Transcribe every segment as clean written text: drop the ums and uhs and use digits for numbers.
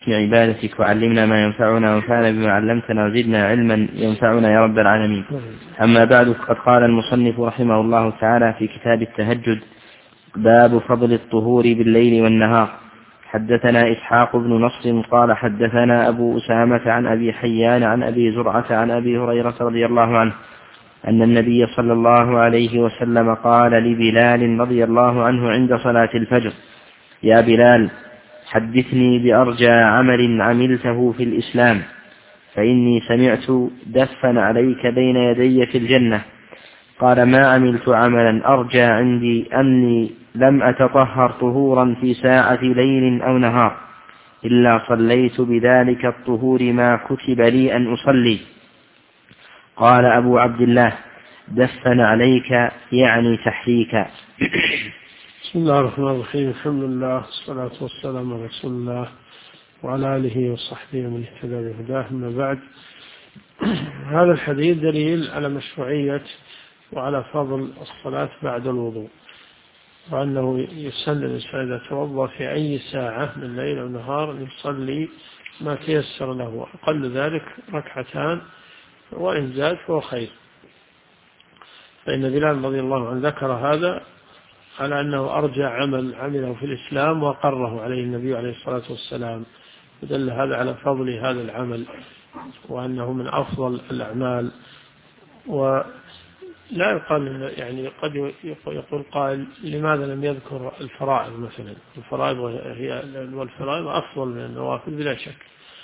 عبادتك وعلمنا ما ينفعنا وانفعنا بما علمتنا وزدنا علما ينفعنا يا رب العالمين. أما بعد، فقد قال المصنف رحمه الله تعالى في كتاب التهجد: باب فضل الطهور بالليل والنهار. حدثنا إسحاق بن نصر قال حدثنا أبو أسامة عن أبي حيان عن أبي زرعة عن أبي هريرة رضي الله عنه أن النبي صلى الله عليه وسلم قال لبلال رضي الله عنه عند صلاة الفجر: يا بلال، حدثني بأرجى عمل عملته في الإسلام، فإني سمعت دفا عليك بين يدي في الجنة. قال: ما عملت عملا أرجى عندي أني لم أتطهر طهورا في ساعة ليل أو نهار إلا صليت بذلك الطهور ما كتب لي أن أصلي. قال أبو عبد الله: دفا عليك يعني تحريكا. بسم الله الرحمن الرحيم. الحمد لله والصلاة والسلام على رسول الله وعلى آله وصحبه ومن اهتدى بهداه. أما بعد، هذا الحديث دليل على مشروعية وعلى فضل الصلاة بعد الوضوء، وأنه يسن الإنسان إذا توضأ في أي ساعة من الليل أو النهار أن يصلي ما تيسر له، أقل ذلك ركعتان، وإن زاد فهو خير. فإن بلال رضي الله عنه ذكر هذا على أنه أرجى عمل عمله في الإسلام وقره عليه النبي عليه الصلاة والسلام، ودل هذا على فضل هذا العمل وأنه من أفضل الأعمال. ولا يقال يعني قد يقول قائل: لماذا لم يذكر الفرائض مثلا؟ الفرائض والفرائض أفضل من النوافل بلا شك،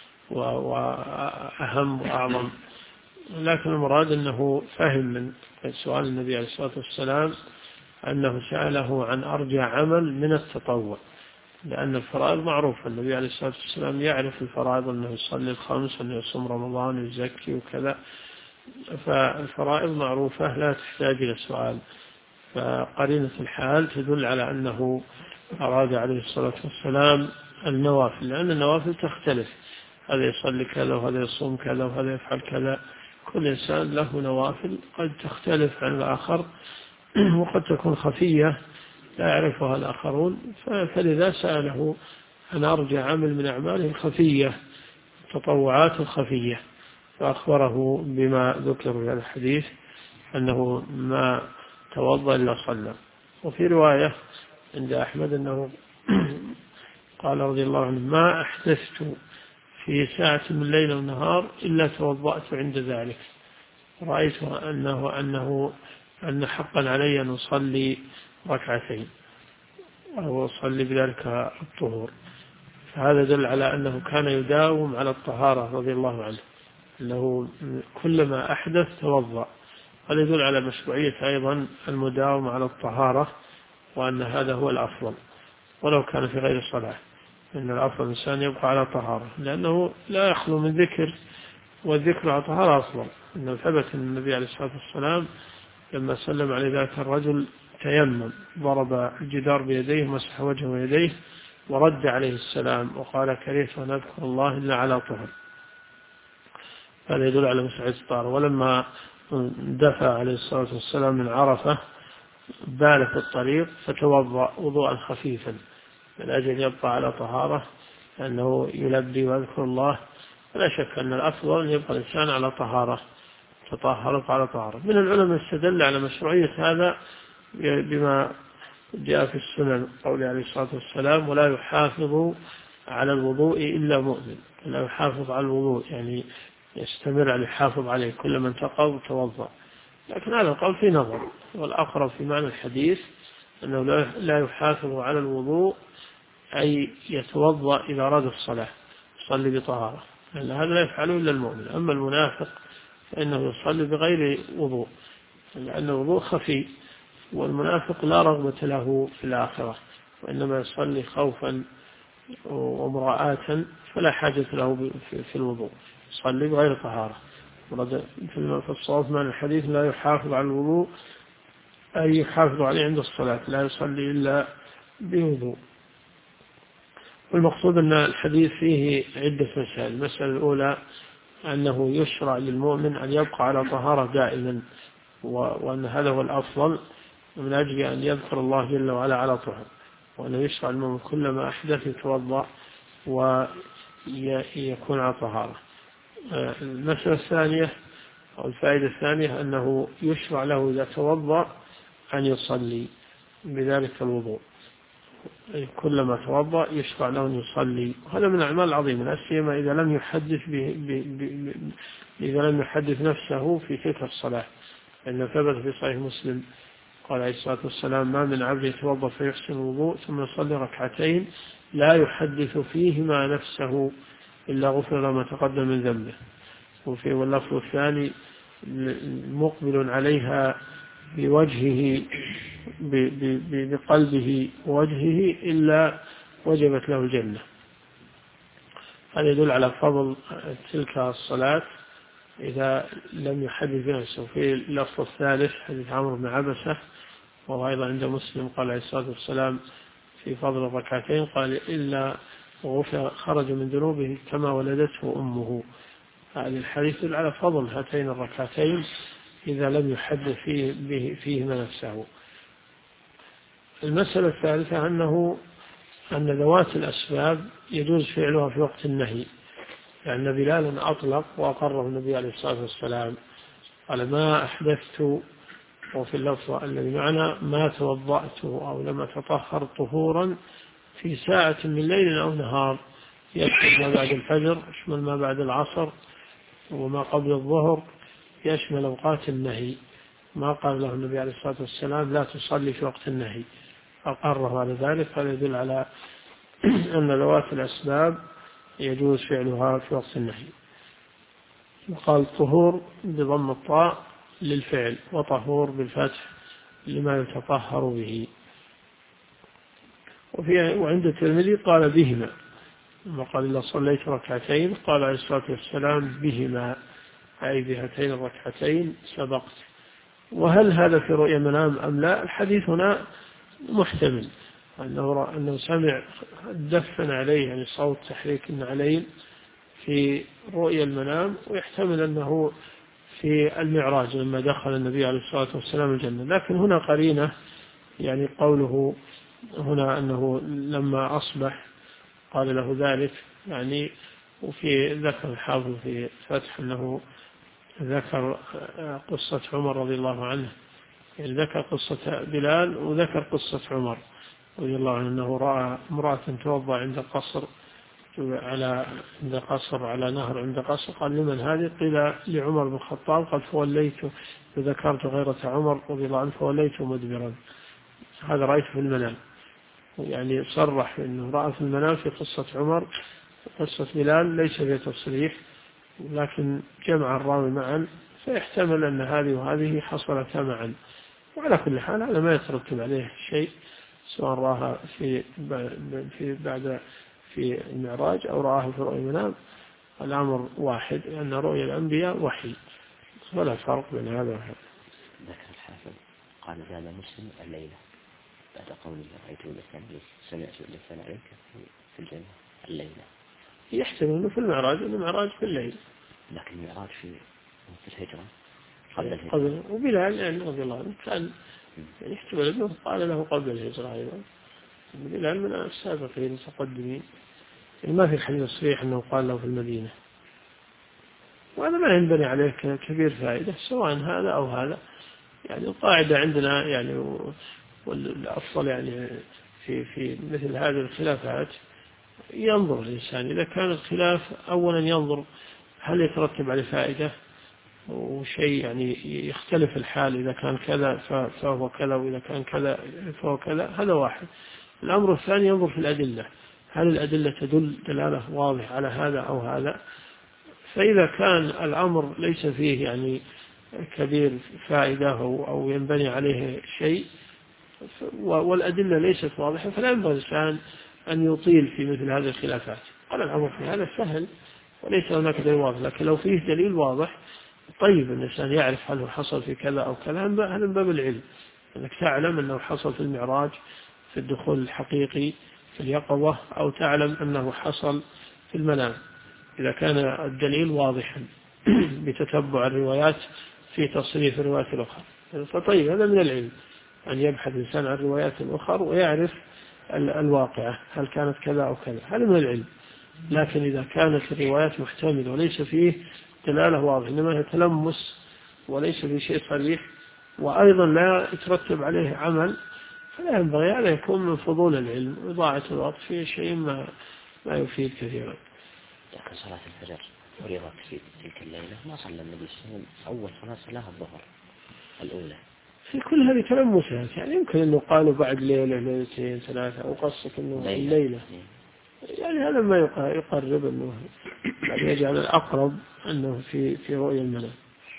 وأهم وأعظم، لكن المراد أنه فهم من سؤال النبي عليه الصلاة والسلام أنه سأله عن أرجى عمل من التطوع، لأن الفرائض معروفة، النبي عليه الصلاة والسلام يعرف الفرائض، أنه يصلي الخمس وأنه يصوم رمضان ويزكي وكذا، فالفرائض معروفة لا تحتاج إلى سؤال. فقرينة الحال تدل على أنه أراد عليه الصلاة والسلام النوافل، لأن النوافل تختلف، هذا يصلي كذا وهذا يصوم كذا وهذا يفعل كذا، كل إنسان له نوافل قد تختلف عن الآخر وقد تكون خفية لا يعرفها الآخرون، فلذا سأله عن أرجى عمل من أعماله الخفية، التطوعات الخفية، فأخبره بما ذكر في هذا الحديث أنه ما توضأ إلا صلى. وفي رواية عند أحمد أنه قال رضي الله عنه: ما أحدثت في ساعة من الليل والنهار إلا توضأت عند ذلك، رأيت أن حقا علي أن أصلي ركعتين أو أصلي بذلك الطهور. فهذا دل على أنه كان يداوم على الطهارة رضي الله عنه، أنه كلما أحدث توضأ. هذا يدل على مشروعية أيضا المداومة على الطهارة، وأن هذا هو الأفضل ولو كان في غير الصلاة، إن الأفضل الإنسان يبقى على طهارة، لأنه لا يخلو من ذكر، والذكر على طهارة أفضل. إنه ثبت أن النبي عليه الصلاة والسلام لما سلم عليه ذاك الرجل تيمم، ضرب الجدار بيديه، مسح وجهه ويديه ورد عليه السلام وقال: كرهت أن أذكر الله إلا على طهر. هذا يدل على مسح الطهارة. ولما دفع عليه الصلاة والسلام من عرفة بال في الطريق فتوضأ وضوءا خفيفا من أجل يبقى على طهارة، لأنه يلبي ويذكر الله. فلا شك أن الأفضل أن يبقى الإنسان على طهارة، تطهرت على طهارة. من العلماء استدل على مشروعية هذا بما جاء في السنن، قول عليه الصلاة والسلام: ولا يحافظ على الوضوء إلا مؤمن. لا يحافظ على الوضوء يعني يستمر على يحافظ عليه، كل من تقض توضأ. لكن هذا القول في نظر، والأقرب في معنى الحديث أنه لا يحافظ على الوضوء أي يتوضأ إذا أراد الصلاة، يصلي بطهارة، لأن هذا لا يفعله إلا المؤمن. أما المنافق فإنه يصلي بغير وضوء، لأن الوضوء خفي، والمنافق لا رغبة له في الآخرة، وإنما يصلي خوفا ومراءة، فلا حاجة له في الوضوء، يصلي بغير طهارة. في الصواب من الحديث: لا يحافظ على الوضوء أي يحافظ عليه عند الصلاة، لا يصلي إلا بوضوء. والمقصود أن الحديث فيه عدة مسائل. المسألة الأولى أنه يشرع للمؤمن أن يبقى على طهارة دائما، وأن هذا هو الأفضل من أجل أن يذكر الله جل وعلا على طهر، وأنه يشرع للمؤمن كلما أحدث يتوضأ يكون على طهارة. المسألة الثانية أو الفائدة الثانية أنه يشرع له إذا توضأ أن يصلي بذلك الوضوء، كلما توضأ يشرع له أن يصلي، وهذا من الأعمال العظيمة، لا سيما إذا لم يحدث نفسه في تلك الصلاة، لأن ثبت في صحيح مسلم قال عليه الصلاة والسلام: ما من عبد يتوضأ فيحسن الوضوء ثم يصلي ركعتين لا يحدث فيهما نفسه إلا غفر له ما تقدم من ذنبه. وفي واللفظ الثاني: مقبل عليها بوجهه بقلبه ووجهه إلا وجبت له الجنة. هذا يدل على فضل تلك الصلاة إذا لم يحدث بنفسه. في اللفظ الثالث حديث عمرو بن عبسة وهو أيضا عند مسلم قال عليه الصلاة والسلام في فضل الركعتين قال: إلا خرج من ذنوبه كما ولدته أمه. هذا الحديث يدل على فضل هاتين الركعتين إذا لم يحدث فيهما نفسه. المسألة الثالثة أن ذوات الأسباب يجوز فعلها في وقت النهي، لأن بلالا أطلق وأقره النبي عليه الصلاة والسلام قال: ما أحدثت، وفي اللفظ الذي معنا: ما توضأت أو لم أتطهر طهورا في ساعة من ليل أو نهار، يشمل ما بعد الفجر، يشمل ما بعد العصر، وما قبل الظهر، يشمل أوقات النهي. ما قال له النبي عليه الصلاة والسلام: لا تصلي في وقت النهي، أقره على ذلك. هذا يدل على أن ذوات الأسباب يجوز فعلها في وقت النهي. وقال طهور بضم الطاء للفعل، وطهور بالفتح لما يتطهر به. وعند الترمذي قال: بهما، وقال: إذا صليت ركعتين قال عليه الصلاة والسلام: بهما، أي بهاتين الركعتين سبقت. وهل هذا في رؤيا منام أم لا؟ الحديث هنا محتمل، أنه سمع دفن عليه، يعني صوت تحريك النعلين في رؤيا المنام، ويحتمل أنه في المعراج لما دخل النبي عليه الصلاة والسلام الجنة. لكن هنا قرينة، يعني قوله هنا أنه لما أصبح قال له ذلك، يعني وفي ذكر الحافظ في فتح أنه ذكر قصة عمر رضي الله عنه، يعني ذكر قصة بلال وذكر قصة عمر رضي الله عنه أنه رأى امرأة توضأ عند قصر على نهر عند قصر، قال: لمن هذه؟ قيل: لعمر بن الخطاب. قال: فوليت، فذكرت غيرة عمر رضي الله عنه فوليت مدبرا. هذا رأيت في المنام، يعني صرح أنه رأى في المنام في قصة عمر. قصة بلال ليس فيها تصريح، لكن جمع الراوي معا، فيحتمل أن هذه وهذه حصلتا معا. وعلى كل حال هذا ما يترتب عليه شيء، سواء رآها في المعراج أو رآها في رؤيا المنام، الأمر واحد، لأن رؤيا الأنبياء وحي، ولا فرق بين هذا وهذا. ذكر الحافظ قال: زاد مسلم الليلة بعد قوله: رأيت لسان سمعت لسان عليك في الجنة الليلة. يحتمل أنه في المعراج، المعراج في الليل، لكن المعراج في الهجرة قبل الهجرة. وبلال يعني رضي الله عنه كان يحتمل أنه قال له قبل الهجرة أيضا. بلال من السابقين المتقدمين، ما في الحديث الصحيح أنه قال له في المدينة. وهذا ما ينبني عليه كبير فائدة، سواء هذا أو هذا. يعني القاعدة عندنا يعني والأفضل يعني في مثل هذه الخلافات ينظر الإنسان إذا كان الخلاف أولا ينظر هل يترتب عليه فائدة وشيء، يعني يختلف الحال، إذا كان كذا فهو كذا، وإذا كان كذا فهو كذا، هذا واحد. الأمر الثاني ينظر في الأدلة، هل الأدلة تدل دلالة واضحة على هذا أو هذا. فإذا كان الأمر ليس فيه يعني كبير فائدة أو ينبني عليه شيء والأدلة ليست واضحة، فلا ينبغي الإنسان أن يطيل في مثل هذه الخلافات. قال: الأمر في هذا سهل وليس هناك دليل واضح، لكن لو فيه دليل واضح طيب الإنسان يعرف هل هو حصل في كذا أو كذا. هذا من باب العلم، أنك تعلم أنه حصل في المعراج في الدخول الحقيقي في اليقظة، أو تعلم أنه حصل في المنام، إذا كان الدليل واضحا بتتبع الروايات في تصريف الروايات الأخرى. فطيب هذا من العلم، أن يبحث الإنسان عن الروايات الأخرى ويعرف الواقعة هل كانت كذا أو كذا، هذا من العلم. لكن إذا كانت الروايات محتملة وليس فيه دلالة واضحة إنما يتلمس وليس فيه شيء صريح وأيضا لا يترتب عليه عمل فلا ينبغي أن يكون من فضول العلم وإضاعة الوقت في شيء ما يفيد كثيرا. لكن صلاة الفجر فرضت في تلك الليلة ما صلى النبي صلى الله عليه وسلم أول صلاة الظهر الأولى. في كل هذه تلمسات يعني يمكن أنه قالوا بعد ليلة ليلتين ثلاثة أو قصك أنه الليلة يعني هذا ما يقرب أنه يعني يجعل الأقرب أنه في رؤية المنام.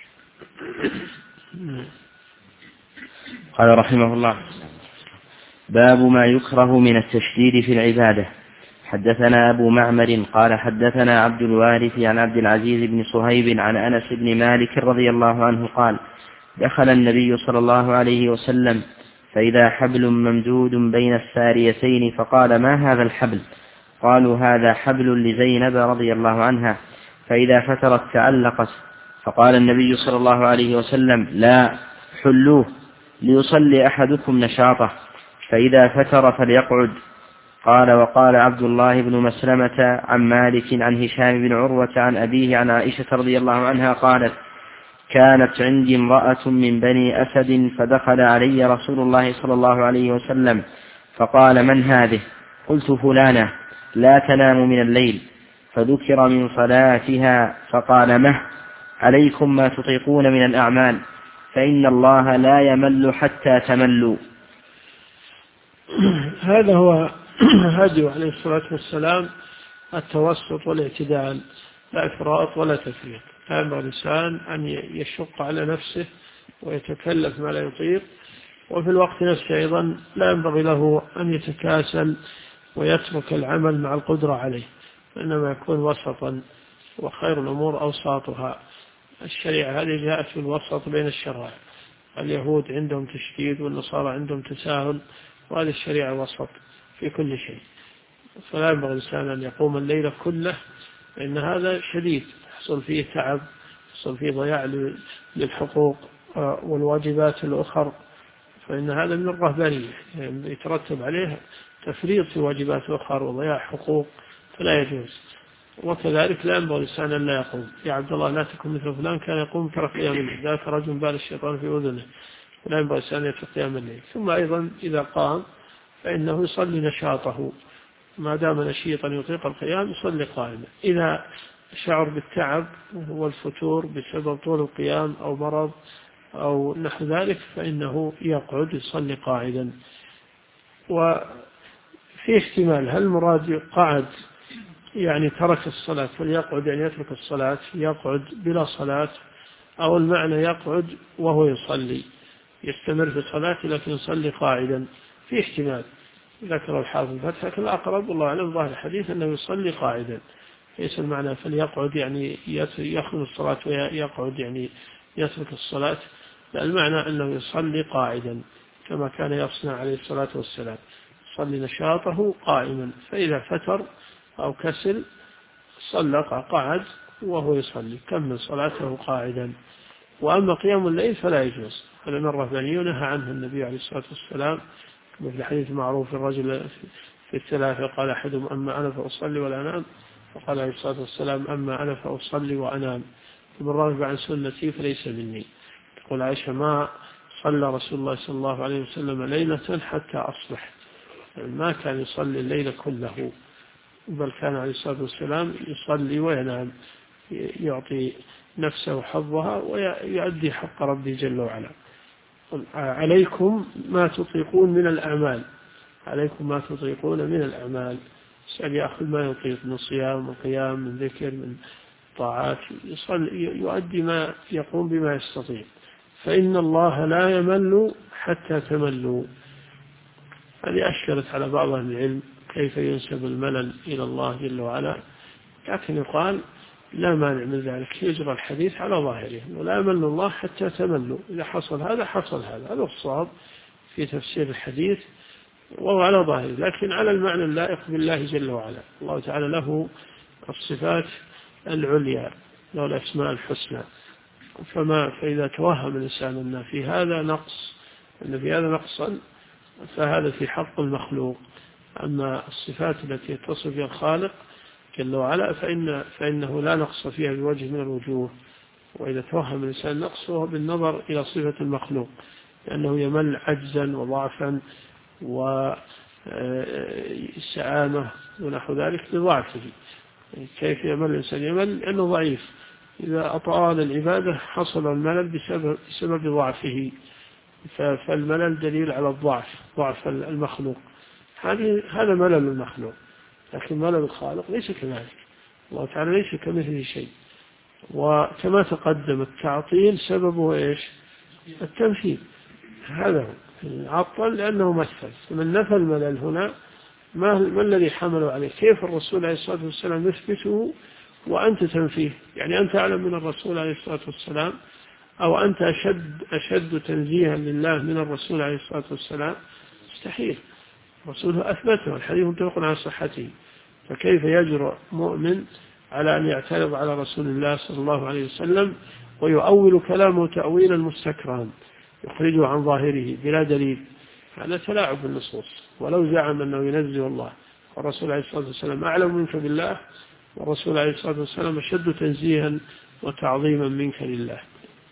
قال رحمه الله باب ما يكره من التشديد في العبادة. حدثنا أبو معمر قال حدثنا عبد الوارث عن عبد العزيز بن صهيب عن أنس بن مالك رضي الله عنه قال دخل النبي صلى الله عليه وسلم فإذا حبل ممدود بين الساريتين فقال ما هذا الحبل؟ قالوا هذا حبل لزينب رضي الله عنها فإذا فترت تعلقت. فقال النبي صلى الله عليه وسلم لا حلوه ليصلي أحدكم نشاطه فإذا فتر فليقعد. قال وقال عبد الله بن مسلمة عن مالك عن هشام بن عروة عن أبيه عن عائشة رضي الله عنها قالت كانت عندي امرأة من بني أسد فدخل علي رسول الله صلى الله عليه وسلم فقال من هذه؟ قلت فلانة لا تنام من الليل فذكر من صلاتها فقال مه عليكم ما تطيقون من الأعمال فإن الله لا يمل حتى تملوا. هذا هو هدي عليه الصلاة والسلام التوسط والاعتدال لا إفراط ولا تفريط. هذا الإنسان أن يشق على نفسه ويتكلف ما لا يطيق وفي الوقت نفسه أيضا لا ينبغي له أن يتكاسل ويترك العمل مع القدرة عليه إنما يكون وسطا وخير الأمور أوساطها. الشريعة هذه جاءت في الوسط بين الشرائع اليهود عندهم تشديد والنصارى عندهم تساهل وهذه الشريعة وسط في كل شيء. فلا ينبغي الإنسان أن يقوم الليل كله لأن هذا شديد يحصل فيه تعب يحصل فيه ضياع للحقوق والواجبات الأخرى فإن هذا من الرهبانية يعني يترتب عليه تفريط في واجبات أخرى وضياع حقوق فلا يجوز. وكذلك لا ينبغي الإنسان أن لا يقوم. يا عبد الله لا تكن مثل فلان كان يقوم ترك قيام الليل ذاك رجل بال الشيطان في أذنه لا ينبغي الإنسان أن يترك قيام الليل. ثم أيضا إذا قام فإنه يصلي نشاطه ما دام نشيطا يطيق القيام يصلي قائما. إذا شعر بالتعب والفتور بسبب طول القيام أو مرض أو نحو ذلك فإنه يقعد يصلي قاعدا. وفي احتمال هل المراد قعد يعني ترك الصلاة فليقعد يعني يترك الصلاة يقعد بلا صلاة أو المعنى يقعد وهو يصلي يستمر في الصلاة لكن يصلي قاعدا. في احتمال ذكر الحافظ الفتح لكن الأقرب والله أعلم ظاهر الحديث أنه يصلي قاعدا ليس المعنى فليقعد يعني يخلو الصلاة ويقعد يعني يترك الصلاة لا المعنى أنه يصلي قاعدا كما كان يصنع عليه الصلاة والسلام يصلي نشاطه قائما فإذا فتر أو كسل صلى قعد وهو يصلي كمل صلاته قاعدا. وأما قيام الليل فلا يجوز هذا من الرهبانيين نهى عنه النبي عليه الصلاة والسلام مثل حديث معروف الرجل في الثلاثة قال أحدهم أما أنا فأصلي ولا أنام فقال عليه الصلاة والسلام أما أنا فأصلي وأنام ومن رغب عن سنتي فليس مني. تقول عائشة ما صلى رسول الله صلى الله عليه وسلم ليلة حتى أصبح يعني ما كان يصلي الليل كله بل كان عليه الصلاة والسلام يصلي وينام يعطي نفسه حظها ويؤدي حق ربي جل وعلا. عليكم ما تطيقون من الأعمال عليكم ما تطيقون من الأعمال يعني يأخذ ما يطيق من صيام من قيام من ذكر من طاعات يؤدي ما يقوم بما يستطيع فإن الله لا يمل حتى تملوا. هذه أشكلت على بعض أهل العلم كيف ينسب الملل إلى الله جل وعلا لكن يقال لا مانع من ذلك يجرى الحديث على ظاهره ولا يمل الله حتى تملوا إذا حصل هذا حصل هذا الصواب في تفسير الحديث وهو على ظاهره لكن على المعنى اللائق بالله جل وعلا. الله تعالى له الصفات العليا له الأسماء الحسنى فإذا توهم الإنسان أن في هذا نقص أن في هذا نقصا فهذا في حق المخلوق. أما الصفات التي يتصف بها الخالق جل وعلا فإنه لا نقص فيها بوجه من الوجوه. وإذا توهم الإنسان نقص فهو بالنظر إلى صفة المخلوق، لأنه يمل عجزا وضعفا وسآمة ونحو ذلك لضعفه. كيف يمل الإنسان؟ يمل لأنه ضعيف. إذا أطال العبادة حصل الملل بسبب ضعفه، فالملل دليل على ضعف المخلوق. هذا ملل المخلوق، لكن ملل الخالق ليس كذلك. الله تعالى ليس كمثله شيء. وكما تقدم التعطيل سببه إيش؟ التمثيل. هذا هو عطل لأنه مثل. فمن نفى الملل هنا ما الذي حمله عليه؟ كيف الرسول عليه الصلاة والسلام يثبته وأنت تنفيه؟ يعني أنت أعلم من الرسول عليه الصلاة والسلام، أو أنت أشد تنزيها لله من الرسول عليه الصلاة والسلام؟ مستحيل. الرسول أثبته، الحديث متفق على صحته. فكيف يجرؤ مؤمن على أن يعترض على رسول الله صلى الله عليه وسلم ويؤول كلامه تأويلا مستكرها يخرجه عن ظاهره بلا دليل؟ هذا تلاعب بالنصوص. ولو زعم أنه ينزه الله والرسول عليه الصلاة والسلام أعلم منك بالله، والرسول عليه الصلاة والسلام أشد تنزيها وتعظيما منك لله.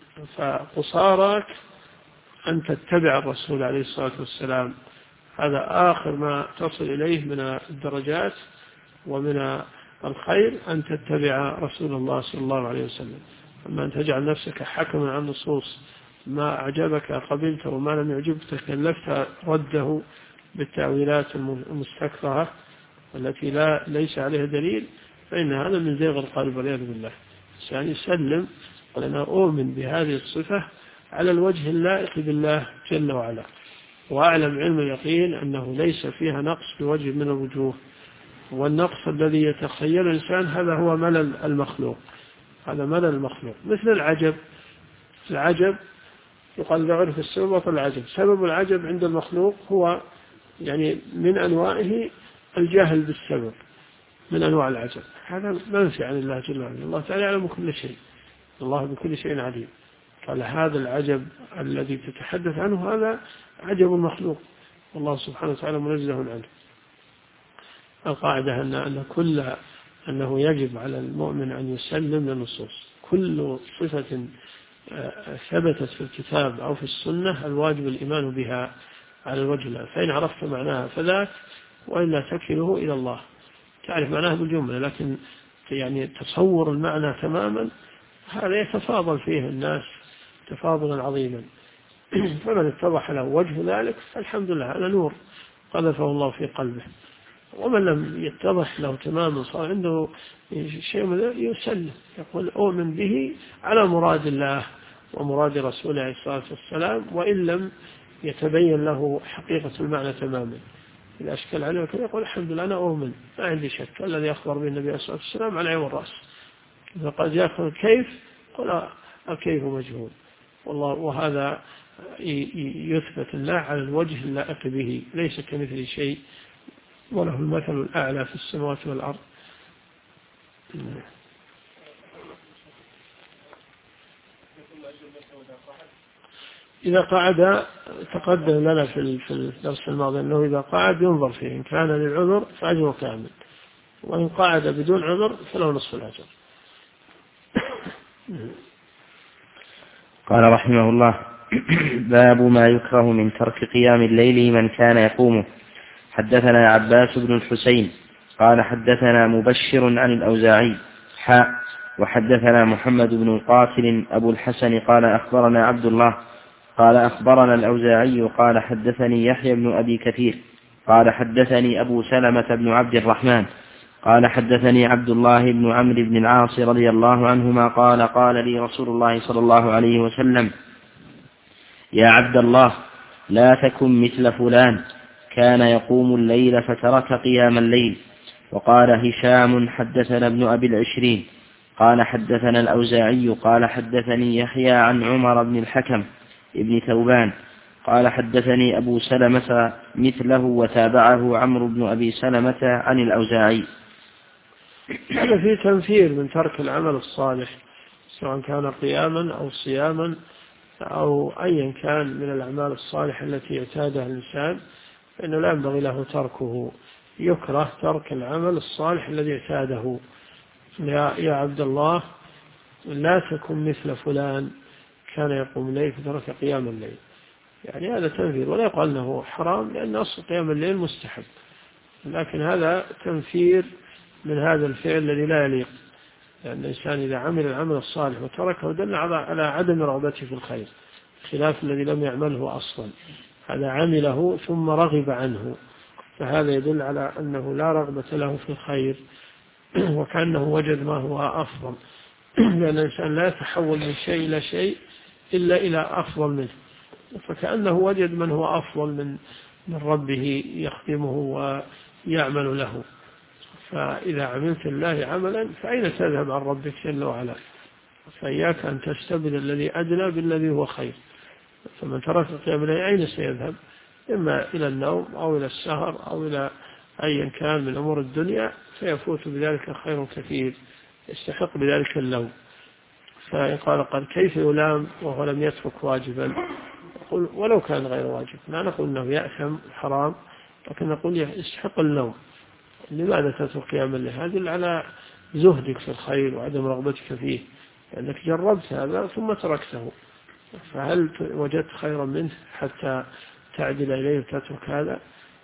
فقصارك أن تتبع الرسول عليه الصلاة والسلام، هذا آخر ما تصل إليه من الدرجات ومن الخير، أن تتبع رسول الله صلى الله عليه وسلم. أما أن تجعل نفسك حكما عن النصوص، ما أعجبك قبلته وما لم يعجبك كلفت رده بالتأويلات المستكثرة التي ليس عليها دليل، فإن هذا من زيغ القلب والعياذ بالله. يعني سلم، ولأنا أؤمن بهذه الصفة على الوجه اللائق بالله جل وعلا، وأعلم علم اليقين أنه ليس فيها نقص بوجه من الوجوه. والنقص الذي يتخيل الإنسان هذا هو ملل المخلوق، هذا ملل المخلوق. مثل العجب يقال عرف السبب وطل العجب. سبب العجب عند المخلوق هو يعني من أنواعه الجهل بالسبب، من أنواع العجب. هذا منفي عن الله جل وعلا. الله تعالى يعلم كل شيء، الله بكل شيء عليم. قال هذا العجب الذي تتحدث عنه هذا عجب المخلوق، والله سبحانه وتعالى منزه عنه. القاعدة أنه يجب على المؤمن أن يسلم للنصوص. كل صفة ثبتت في الكتاب أو في السنة الواجب الإيمان بها على الوجه الأول. فإن عرفت معناها فذاك، وإلا تكله إلى الله. تعرف معناها بالجملة، لكن يعني تصور المعنى تماما هذا يتفاضل فيه الناس تفاضلا عظيما. فمن اتضح له وجه ذلك فالحمد لله، هذا نور قذفه الله في قلبه. ومن لم يتضح له تماما صار عنده شيء من يسلم، يقول أؤمن به على مراد الله ومراد رسوله عليه الصلاة والسلام، وإن لم يتبين له حقيقة المعنى تماما. إذا أشكل عليه يقول الحمد لله أنا أؤمن، ما عندي شك. الذي أخبر به النبي عليه الصلاة والسلام على عين والرأس. إذا قد يأخذ كيف قل الكيف مجهول، والله وهذا يثبت الله على الوجه اللائق به، ليس كمثل شيء وله المثل الأعلى في السماوات والأرض. إذا قعد تقدم لنا في الدرس الماضي أنه إذا قعد ينظر فيه، إن كان للعذر فأجره كامل، وإن قعد بدون عذر فله نصف الأجر. قال رحمه الله: باب ما يكره من ترك قيام الليل من كان يقومه. حدثنا عباس بن الحسين قال حدثنا مبشر عن الأوزاعي وحدثنا محمد بن القاسم أبو الحسن قال أخبرنا عبد الله قال أخبرنا الأوزاعي قال حدثني يحيى بن أبي كثير قال حدثني أبو سلمة بن عبد الرحمن قال حدثني عبد الله بن عمرو بن العاص رضي الله عنهما قال لي رسول الله صلى الله عليه وسلم: يا عبد الله، لا تكن مثل فلان كان يقوم الليل فترك قيام الليل. وقال هشام حدثنا ابن أبي العشرين قال حدثنا الأوزاعي قال حدثني يحيى عن عمر بن الحكم ابن ثوبان قال حدثني أبو سلمة مثله وتابعه عمرو بن أبي سلمة عن الأوزاعي. هذا فيه تنفير من ترك العمل الصالح، سواء كان قياما أو صياما أو أيا كان من الأعمال الصالحة التي اعتادها الإنسان، فإنه لا ينبغي له تركه يكره ترك العمل الصالح الذي اعتاده. يا عبد الله لا تكن مثل فلان كان يقوم الليل فترك قيام الليل، يعني هذا تنفير، ولا يقال أنه حرام لأن أصل قيام الليل مستحب، لكن هذا تنفير من هذا الفعل الذي لا يليق، لأن الإنسان إذا عمل العمل الصالح وتركه دل على عدم رغبته في الخير، خلاف الذي لم يعمله أصلا، هذا عمله ثم رغب عنه، فهذا يدل على أنه لا رغبة له في الخير وكأنه وجد ما هو أفضل، لأن الإنسان لا يتحول من شيء إلى شيء إلا إلى أفضل منه، فكأنه وجد من هو أفضل من ربه يخدمه ويعمل له. فإذا عملت الله عملا فأين تذهب عن ربك جل وعلا؟ فإياك أن تستبدل الذي أدنى بالذي هو خير، فمن ترك قيام الليل أين سيذهب؟ إما إلى النوم أو إلى السهر أو إلى أي كان من أمور الدنيا، فيفوت بذلك خير كثير يستحق بذلك اللوم. فقال قال كيف يلام وهو لم يترك واجبا؟ يقول ولو كان غير واجب، لا نقول أنه يأثم حرام، لكن نقول يستحق اللوم. لماذا تترك قيام الليل؟ هذا على زهدك في الخير وعدم رغبتك فيه، لأنك جربت هذا ثم تركته، فهل وجدت خيرا منه حتى تعدل إليه وتترك هذا؟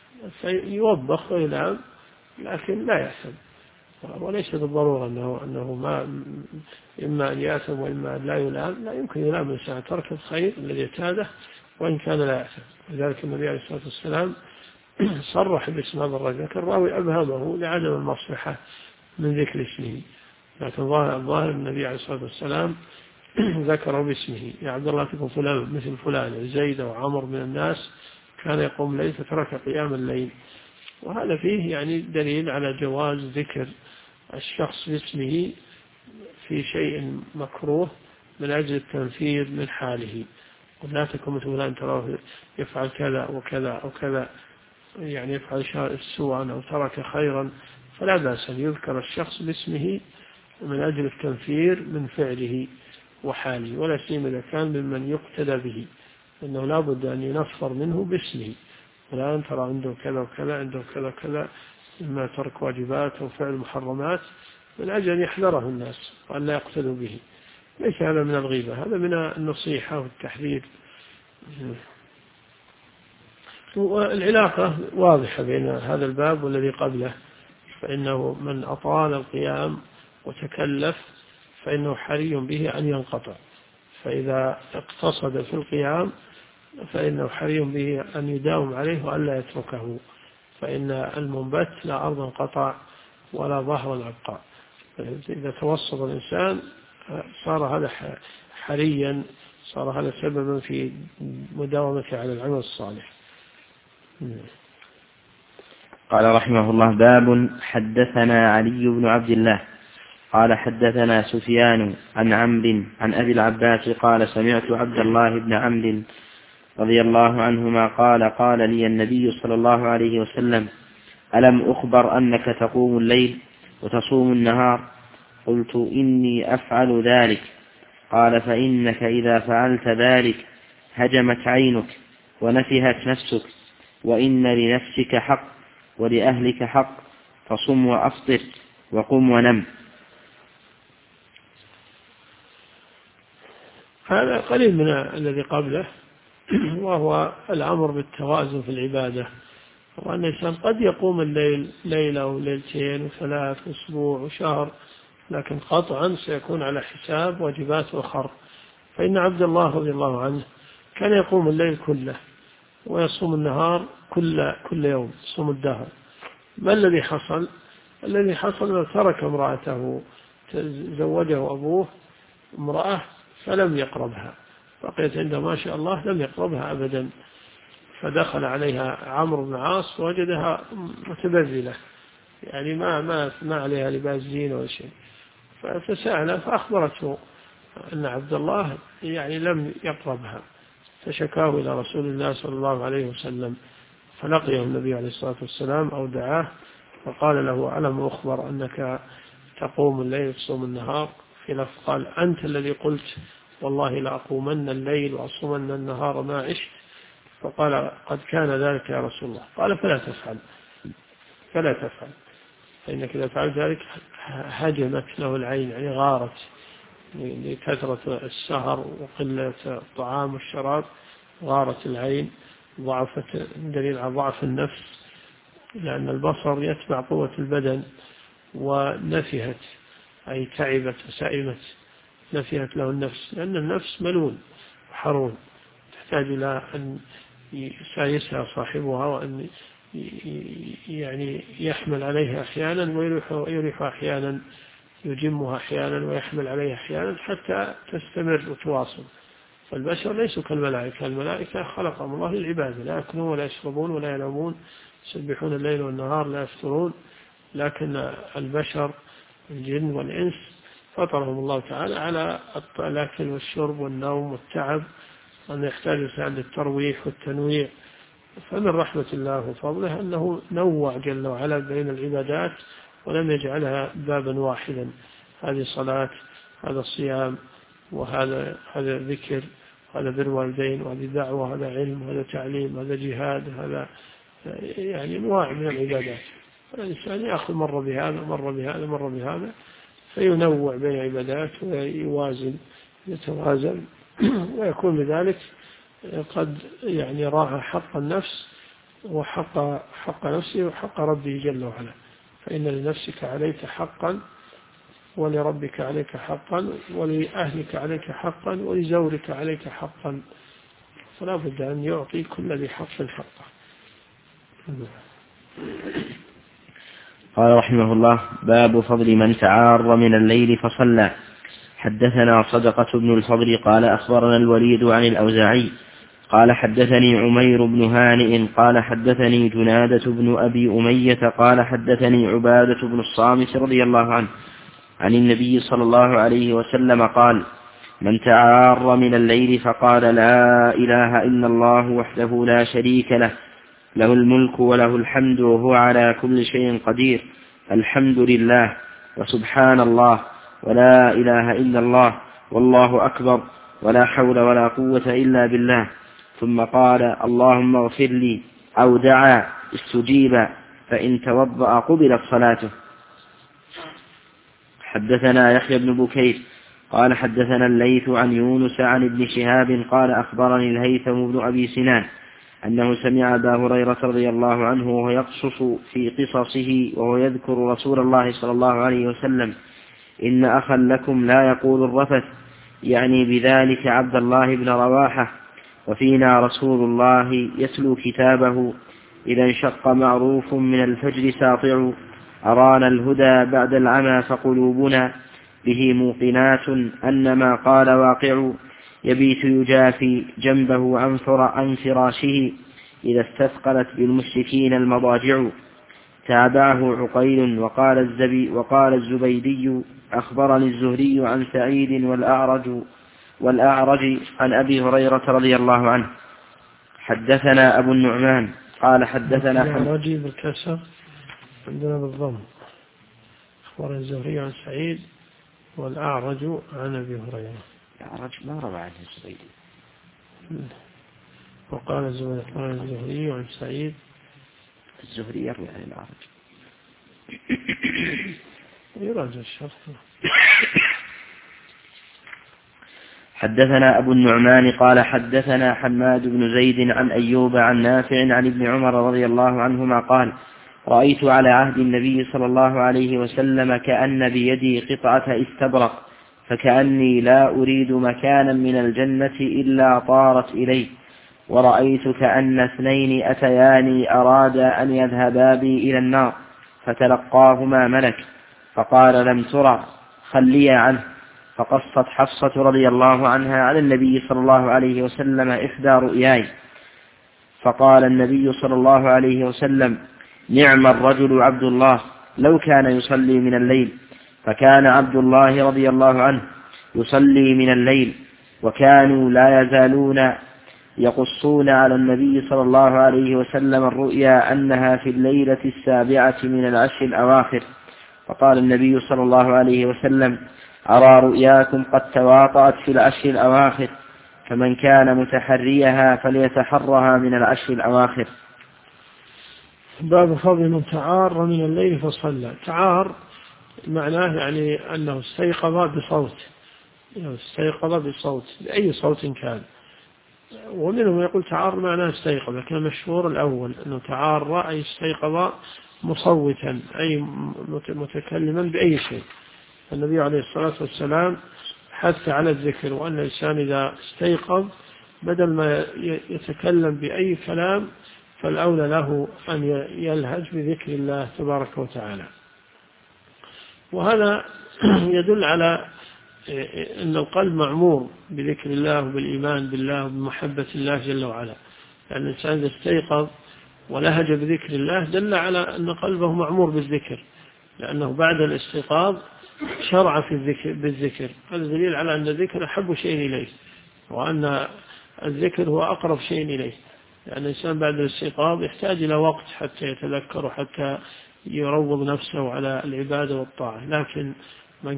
فيوبخ ويلام لكن لا يأثم، وليس بالضرورة أنه ما إما أن يأثم وإما أن لا يلام، لا يمكن يلام الإنسان ترك الخير الذي اعتاده وإن كان لا يأثم. لذلك النبي عليه الصلاة والسلام صرح باسم هذا الرجل، لكن الراوي أبهمه لعدم المصلحة من ذكر اسمه، لكن ظاهر النبي عليه الصلاة والسلام ذكره باسمه، يا عبد الله تكون فلان مثل فلان زيد وعمر من الناس كان يقوم الليل فترك قيام الليل. وهذا فيه يعني دليل على جواز ذكر الشخص باسمه في شيء مكروه من أجل التنفير من حاله، لا تكون مثل فلان تراه يفعل كذا وكذا أو كذا، يعني يفعل سوءا أو ترك خيرا، فلا بأس أن يذكر الشخص باسمه من أجل التنفير من فعله وحاله، ولا سيما إذا كان ممن يقتدى به، إنه لا بد أن ينفر منه باسمه، ولا أن ترى عنده كذا وكذا عنده كذا وكذا، إما ترك واجبات أو فعل محرمات، من أجل أن يحذره الناس وأن لا يقتدوا به. ليس هذا من الغيبة، هذا من النصيحة والتحذير. والعلاقة واضحة بين هذا الباب والذي قبله، فإنه من أطال القيام وتكلف فإنه حري به أن ينقطع، فإذا اقتصد في القيام فإنه حري به أن يداوم عليه وأن لا يتركه، فإن المنبت لا أرض انقطع ولا ظهر الأبقاء. إذا توسط الإنسان صار هذا حريا، صار هذا سببا في مداومة على العمل الصالح. قال رحمه الله: باب حدثنا علي بن عبد الله قال حدثنا سفيان عن عمرو عن أبي العباس قال سمعت عبد الله بن عمرو رضي الله عنهما قال لي النبي صلى الله عليه وسلم: ألم أخبر أنك تقوم الليل وتصوم النهار؟ قلت: إني أفعل ذلك. قال: فإنك إذا فعلت ذلك هجمت عينك ونفهت نفسك، وإن لنفسك حق ولأهلك حق، فصم وأفطر وقم ونم. هذا قليل من الذي قبله، وهو الأمر بالتوازن في العبادة، وأن الإنسان قد يقوم الليل ليلة وليلتين وثلاث وأسبوع وشهر، لكن قطعا سيكون على حساب واجبات أخرى. فإن عبد الله رضي الله عنه كان يقوم الليل كله ويصوم النهار كل يوم، يصوم الدهر. ما الذي حصل؟ الذي حصل أنه ترك امرأته، زوجه أبوه امرأة فلم يقربها، بقيت عنده ما شاء الله لم يقربها أبدا، فدخل عليها عمرو بن العاص ووجدها متبذلة، يعني ما عليها لباس زين ولا شيء، فسأل فأخبرته أن عبد الله يعني لم يقربها، فشكاه إلى رسول الله صلى الله عليه وسلم، فلقيه النبي عليه الصلاة والسلام أو دعاه وقال له: ألم أخبر أنك تقوم الليل وتصوم النهار؟ في لفظ قال: أنت الذي قلت والله لأقومن الليل وأصومن النهار ما عشت. فقال: قد كان ذلك يا رسول الله. قال: فلا تفعل. فلا تفعل، فإنك إذا فعلت ذلك هجمت له العين، يعني غارت لكثرة السهر وقلة الطعام والشراب، غارت العين، ضعفت، دليل على ضعف النفس، لأن البصر يتبع قوة البدن، ونفهت أي تعبت وسئمت، نفهت له النفس، لأن النفس ملول وحرون، تحتاج إلى أن يسعى صاحبها، وأن يعني يحمل عليها أحيانا ويريح أحيانا، يجمها أحيانا ويحمل عليها أحيانا حتى تستمر وتواصل. فالبشر ليسوا كالملائكة، الملائكة خلقهم الله للعبادة، لا يأكلون ولا يشربون ولا ينامون، يسبحون الليل والنهار لا يفترون. لكن البشر الجن والإنس فطرهم الله تعالى على الأكل والشرب والنوم والتعب، أن يحتاج الإنسان للترويح والتنويع. فمن رحمة الله وفضله أنه نوع جل وعلا بين العبادات، ولم يجعلها بابا واحدا، هذه صلاة، هذا الصيام، وهذا ذكر، هذا بر والدين، وهذه دعوة، هذا علم، هذا تعليم، هذا جهاد، هذا يعني أنواع من العبادات. الإنسان يأخذ مرة بهذا مرة بهذا مرة بهذا، فينوع بين عبادات ويوازن، يتوازن، ويكون بذلك قد يعني راعى حق النفس وحق نفسه وحق ربه جل وعلا. فإن لنفسك عليك حقا، ولربك عليك حقا، ولأهلك عليك حقا، ولزورك عليك حقا، فلا بد أن يعطي كل ذي حق حقه. قال رحمه الله: باب فضل من تعار من الليل فصلى. حدثنا صدقة بن الفضل قال أخبرنا الوليد عن الأوزاعي قال حدثني عمير بن هانئ قال حدثني جنادة بن أبي أمية قال حدثني عبادة بن الصامت رضي الله عنه عن النبي صلى الله عليه وسلم قال: من تعار من الليل فقال لا إله إلا الله وحده لا شريك له، له الملك وله الحمد وهو على كل شيء قدير، الحمد لله وسبحان الله ولا إله إلا الله والله أكبر ولا حول ولا قوة إلا بالله، ثم قال: اللهم اغفر لي، أو دعا استجيب، فإن توضأ قبلت صلاته. حدثنا يحيى بن بكير قال حدثنا الليث عن يونس عن ابن شهاب قال أخبرني الهيثم بن أبي سنان أنه سمع أبا هريرة رضي الله عنه وهو يقصص في قصصه وهو يذكر رسول الله صلى الله عليه وسلم: إن أخا لكم لا يقول الرفث، يعني بذلك عبد الله بن رواحة، وفينا رسول الله يتلو كتابه، إذا انشق معروف من الفجر ساطع، أرانا الهدى بعد العمى فقلوبنا به موقنات أن ما قال واقع، يبيت يجافي جنبه عن فراشه، إذا استثقلت بالمشركين المضاجع. تابعه عقيل وقال الزبيدي أخبرني الزهري عن سعيد والأعرج عن أبي هريرة رضي الله عنه. حدثنا أبو النعمان قال حدثنا الأعرج بالكسر عندنا بالضم، أخبرني الزهري عن سعيد والأعرج عن أبي هريرة. الأعرج ما روى عنه الزبيدي. وقال الزهري عن سعيد، الزهري يروي عن الأعرج. يراجع الشرح. حدثنا أبو النعمان قال حدثنا حماد بن زيد عن أيوب عن نافع عن ابن عمر رضي الله عنهما قال: رأيت على عهد النبي صلى الله عليه وسلم كأن بيدي قطعة استبرق، فكأني لا أريد مكانا من الجنة إلا طارت إليه، ورأيت كأن اثنين أتياني أرادا أن يذهبا بي إلى النار، فتلقاهما ملك فقال: لم ترى، خليا عنه. فقصت حفصة رضي الله عنها على النبي صلى الله عليه وسلم إحدى رؤياي، فقال النبي صلى الله عليه وسلم: نعم الرجل عبد الله لو كان يصلي من الليل. فكان عبد الله رضي الله عنه يصلي من الليل، وكانوا لا يزالون يقصون على النبي صلى الله عليه وسلم الرؤيا أنها في الليلة 7 من العشر الأواخر. فقال النبي صلى الله عليه وسلم: أرى رؤياكم قد تواطأت في العشر الأواخر، فمن كان متحريها فليتحرها من العشر الأواخر. باب فضل من تعار من الليل فصلى. تعار معناه يعني أنه استيقظ بصوت، بأي صوت كان. ومنهم يقول تعار معناه استيقظ، لكن المشهور الأول أنه تعار أي استيقظ مصوتا، أي متكلما بأي شيء. النبي عليه الصلاة والسلام حث على الذكر، وأن الإنسان إذا استيقظ بدل ما يتكلم بأي كلام فالأولى له أن يلهج بذكر الله تبارك وتعالى. وهذا يدل على أن القلب معمور بذكر الله وبالإيمان بالله وبمحبة الله جل وعلا. لأن الإنسان إذا استيقظ ولهج بذكر الله دل على أن قلبه معمور بالذكر، لأنه بعد الاستيقاظ شرع بالذكر. هذا دليل على أن الذكر أحب شيء إليه، وأن الذكر هو أقرب شيء إليه. لأن الإنسان بعد الاستيقاظ يحتاج إلى وقت حتى يتذكر وحتى يروض نفسه على العبادة والطاعة. لكن من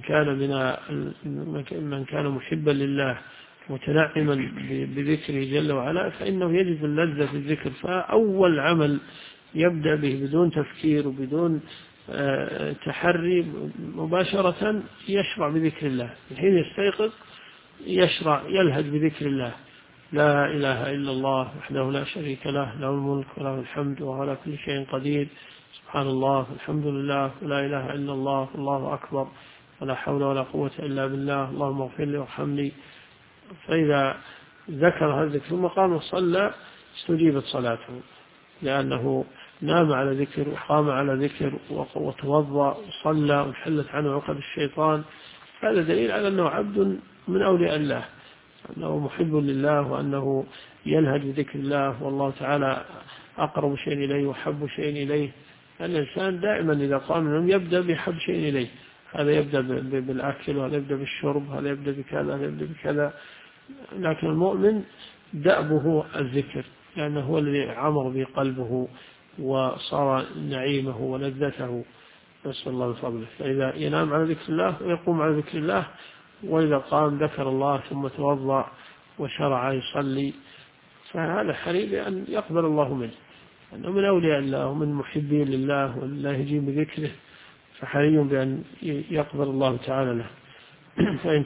كان محبا لله متنعما بذكره جل وعلا فإنه يجد اللذة في الذكر. فأول عمل يبدأ به بدون تفكير وبدون تحري مباشرة يشرع بذكر الله. الحين يستيقظ يلهج بذكر الله، لا إله إلا الله وحده لا شريك له، له الملك وله الحمد وهو على كل شيء قدير، سبحان الله الحمد لله ولا إله إلا الله والله أكبر ولا حول ولا قوة إلا بالله، اللهم اغفر لي وارحمني. فإذا ذكر هذا ثم قام وصلى استجيبت صلاته، لأنه نام على ذكر وقام على ذكر وتوضأ وصلى وانحلت عنه عقد الشيطان. هذا دليل على أنه عبد من أولياء الله، أنه محب لله، وأنه يلهج بذكر الله، والله تعالى أقرب شيء إليه وحب شيء إليه. الإنسان دائما إذا قام منهم يبدأ بحب شيء إليه، هذا يبدأ بالأكل وهذا يبدأ بالشرب، هذا يبدأ بكذا هذا يبدأ بكذا. لكن المؤمن دأبه الذكر، لأنه هو الذي عمر به قلبه وصار نعيمه ولذته، نسأل الله بفضله. فإذا ينام على ذكر الله ويقوم على ذكر الله، وإذا قام ذكر الله ثم توضأ وشرع يصلي، فهذا حري بأن يقبل الله منه، أنه من أولياء الله ومن محبين لله واللاهجين بذكره، فحري بأن يقبل الله تعالى له. فإن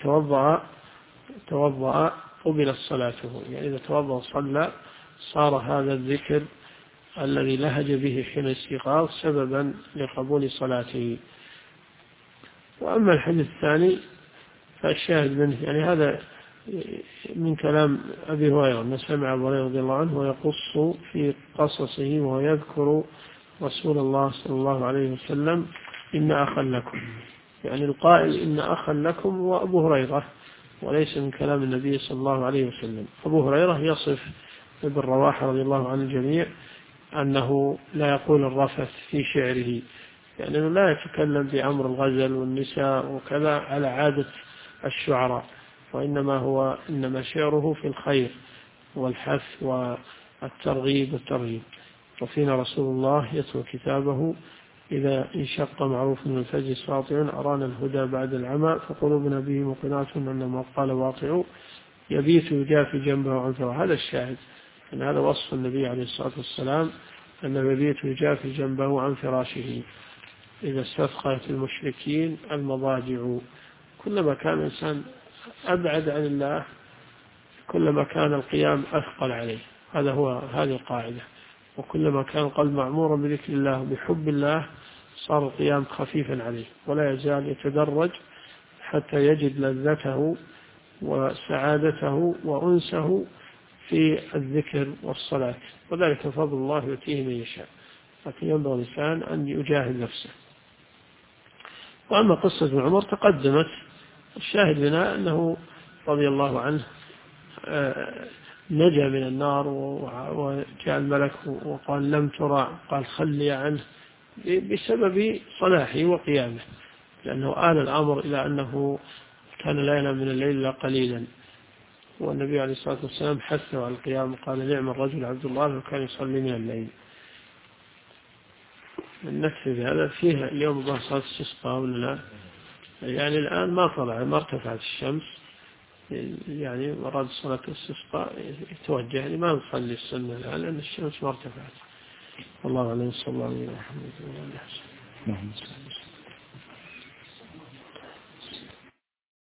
توضأ قبلت صلاته، يعني إذا توضأ وصلى صار هذا الذكر الذي لهج به حين الاستيقاظ سببا لقبول صلاته. وأما الحديث الثاني فالشاهد منه، يعني هذا من كلام أبي هريرة، أن سمع أبو هريرة رضي الله عنه ويقص في قصصه وهو يذكر رسول الله صلى الله عليه وسلم إن أخا لكم، يعني القائل إن أخا لكم هو أبو هريرة وليس من كلام النبي صلى الله عليه وسلم. أبو هريرة يصف ابن رواحة رضي الله عن الجميع أنه لا يقول الرفث في شعره، يعني أنه لا يتكلم بأمر الغزل والنساء وكذا على عادة الشعراء، وإنما شعره في الخير والحث والترغيب والترهيب. وفينا رسول الله يتلو كتابه إذا انشق معروف من الفجر ساطع أرانا الهدى بعد العمى فقلوبنا به مقنات أنما قال واقع يبيت يجافي جنبه عن فواه. هذا الشاهد، أن هذا وصف النبي عليه الصلاة والسلام أنه يبيت يجافي جنبه عن فراشه إذا استثقلت المشركين المضاجع. كلما كان الإنسان أبعد عن الله كلما كان القيام أثقل عليه، هذه القاعدة. وكلما كان القلب معمورا بذكر الله وبحب الله صار القيام خفيفا عليه، ولا يزال يتدرج حتى يجد لذته وسعادته وأنسه في الذكر والصلاة، وذلك فضل الله يؤتيه من يشاء، لكن ينبغي الإنسان أن يجاهد نفسه. وأما قصة ابن عمر تقدمت، الشاهد منها أنه رضي الله عنه نجا من النار، وجاء الملك وقال لم ترى، قال خلي عنه، بسبب صلاحه وقيامه، لأنه آل الأمر إلى أنه كان لا ينام من الليل إلا قليلا. والنبي عليه الصلاة والسلام حثه على القيام، قال نعم الرجل عبد الله لو كان يصلي من الليل. نكتفي هذا فيها اليوم ظهر صلاة الاستسقاء ولا لا؟ يعني الآن ما ارتفعت الشمس، يعني مراد صلاة الاستسقاء يتوجه، يعني ما نصلي السنة الآن لأن الشمس ما ارتفعت. الله عليه وسلم. محمد وعلى آله وصحبه.